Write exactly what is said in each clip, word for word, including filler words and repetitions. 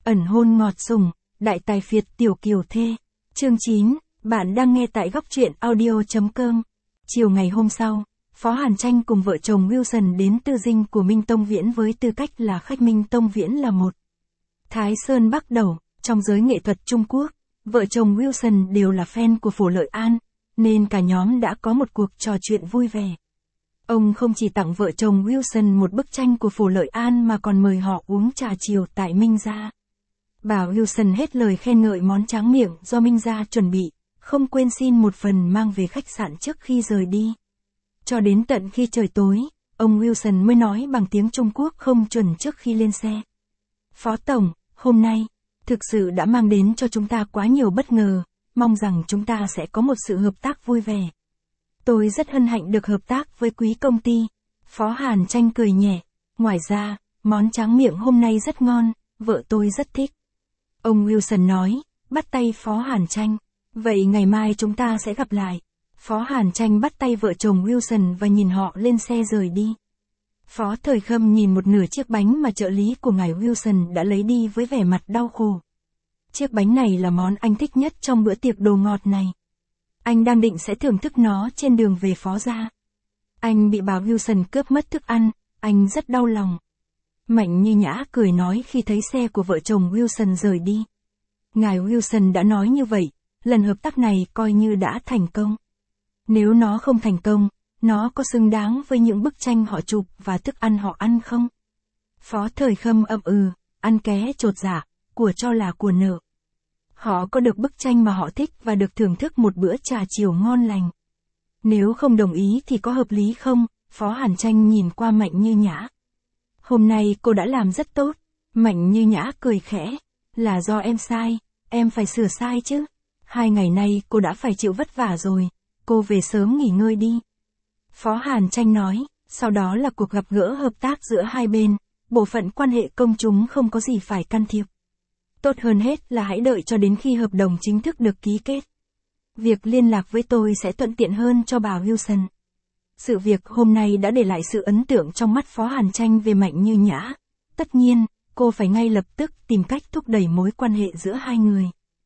ẩn hôn ngọt sủng, đại tài phiệt tiểu kiều thê. Chương chín, bạn đang nghe tại góc truyện audio chấm com. Chiều ngày hôm sau, Phó Hàn Tranh cùng vợ chồng Wilson đến tư dinh của Minh Tông Viễn với tư cách là khách. Minh Tông Viễn là một Thái Sơn Bắc Đầu, trong giới nghệ thuật Trung Quốc, vợ chồng Wilson đều là fan của Phổ Lợi An, nên cả nhóm đã có một cuộc trò chuyện vui vẻ. Ông không chỉ tặng vợ chồng Wilson một bức tranh của Phổ Lợi An mà còn mời họ uống trà chiều tại Minh gia. Bà Wilson hết lời khen ngợi món tráng miệng do Minh gia chuẩn bị, không quên xin một phần mang về khách sạn trước khi rời đi. Cho đến tận khi trời tối, ông Wilson mới nói bằng tiếng Trung Quốc không chuẩn trước khi lên xe. Phó Tổng, hôm nay, thực sự đã mang đến cho chúng ta quá nhiều bất ngờ, mong rằng chúng ta sẽ có một sự hợp tác vui vẻ. Tôi rất hân hạnh được hợp tác với quý công ty. Phó Hàn Tranh cười nhẹ. Ngoài ra, món tráng miệng hôm nay rất ngon, vợ tôi rất thích. Ông Wilson nói, bắt tay Phó Hàn Tranh. Vậy ngày mai chúng ta sẽ gặp lại. Phó Hàn Tranh bắt tay vợ chồng Wilson và nhìn họ lên xe rời đi. Phó Thời Khâm nhìn một nửa chiếc bánh mà trợ lý của ngài Wilson đã lấy đi với vẻ mặt đau khổ. Chiếc bánh này là món anh thích nhất trong bữa tiệc đồ ngọt này. Anh đang định sẽ thưởng thức nó trên đường về Phó gia. Anh bị bà Wilson cướp mất thức ăn, anh rất đau lòng. Mạnh Như Nhã cười nói khi thấy xe của vợ chồng Wilson rời đi. Ngài Wilson đã nói như vậy, lần hợp tác này coi như đã thành công. Nếu nó không thành công, nó có xứng đáng với những bức tranh họ chụp và thức ăn họ ăn không? Phó Thời Khâm ậm ừ, ăn ké chột dạ, của cho là của nợ. Họ có được bức tranh mà họ thích và được thưởng thức một bữa trà chiều ngon lành. Nếu không đồng ý thì có hợp lý không? Phó Hàn Tranh nhìn qua Mạnh Như Nhã. Hôm nay cô đã làm rất tốt. Mạnh Như Nhã cười khẽ. Là do em sai, em phải sửa sai chứ. Hai ngày nay cô đã phải chịu vất vả rồi, cô về sớm nghỉ ngơi đi. Phó Hàn Tranh nói, sau đó là cuộc gặp gỡ hợp tác giữa hai bên, bộ phận quan hệ công chúng không có gì phải can thiệp. Tốt hơn hết là hãy đợi cho đến khi hợp đồng chính thức được ký kết. Việc liên lạc với tôi sẽ thuận tiện hơn cho bà Wilson. Sự việc hôm nay đã để lại sự ấn tượng trong mắt Phó Hàn Tranh về Mạnh Như Nhã. Tất nhiên, cô phải ngay lập tức tìm cách thúc đẩy mối quan hệ giữa hai người.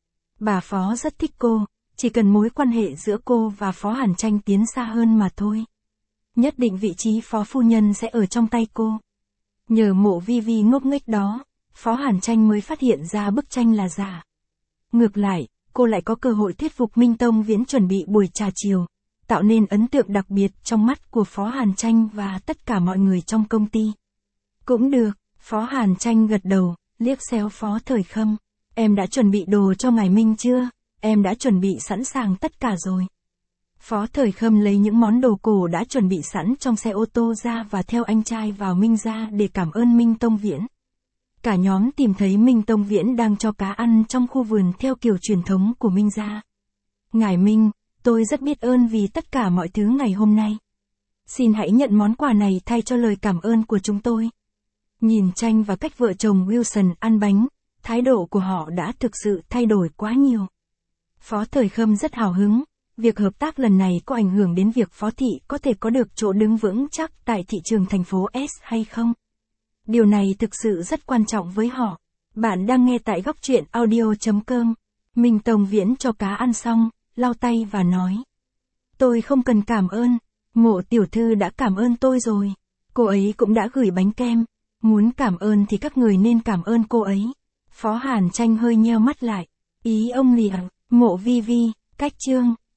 Bà Phó rất thích cô, chỉ cần mối quan hệ giữa cô và Phó Hàn Tranh tiến xa hơn mà thôi. Nhất định vị trí Phó Phu Nhân sẽ ở trong tay cô. Nhờ Mộ Vi Vi ngốc nghếch đó, Phó Hàn Tranh mới phát hiện ra bức tranh là giả. Ngược lại, cô lại có cơ hội thuyết phục Minh Tông Viễn chuẩn bị buổi trà chiều, tạo nên ấn tượng đặc biệt trong mắt của Phó Hàn Tranh và tất cả mọi người trong công ty. Cũng được, Phó Hàn Tranh gật đầu, liếc xéo Phó Thời Khâm. Em đã chuẩn bị đồ cho ngài Minh chưa? Em đã chuẩn bị sẵn sàng tất cả rồi. Phó Thời Khâm lấy những món đồ cổ đã chuẩn bị sẵn trong xe ô tô ra và theo anh trai vào Minh gia để cảm ơn Minh Tông Viễn. Cả nhóm tìm thấy Minh Tông Viễn đang cho cá ăn trong khu vườn theo kiểu truyền thống của Minh gia. Ngài Minh, tôi rất biết ơn vì tất cả mọi thứ ngày hôm nay. Xin hãy nhận món quà này thay cho lời cảm ơn của chúng tôi. Nhìn tranh và cách vợ chồng Wilson ăn bánh, thái độ của họ đã thực sự thay đổi quá nhiều. Phó Thời Khâm rất hào hứng. Việc hợp tác lần này có ảnh hưởng đến việc Phó Thị có thể có được chỗ đứng vững chắc tại thị trường thành phố S hay không? Điều này thực sự rất quan trọng với họ. Bạn đang nghe tại góc truyện audio chấm com. Minh Tông Viễn cho cá ăn xong, lau tay và nói. Tôi không cần cảm ơn, Mộ tiểu thư đã cảm ơn tôi rồi. Cô ấy cũng đã gửi bánh kem. Muốn cảm ơn thì các người nên cảm ơn cô ấy. Phó Hàn Tranh hơi nheo mắt lại. Ý ông lìa, Mộ Vi Vi, cách chương.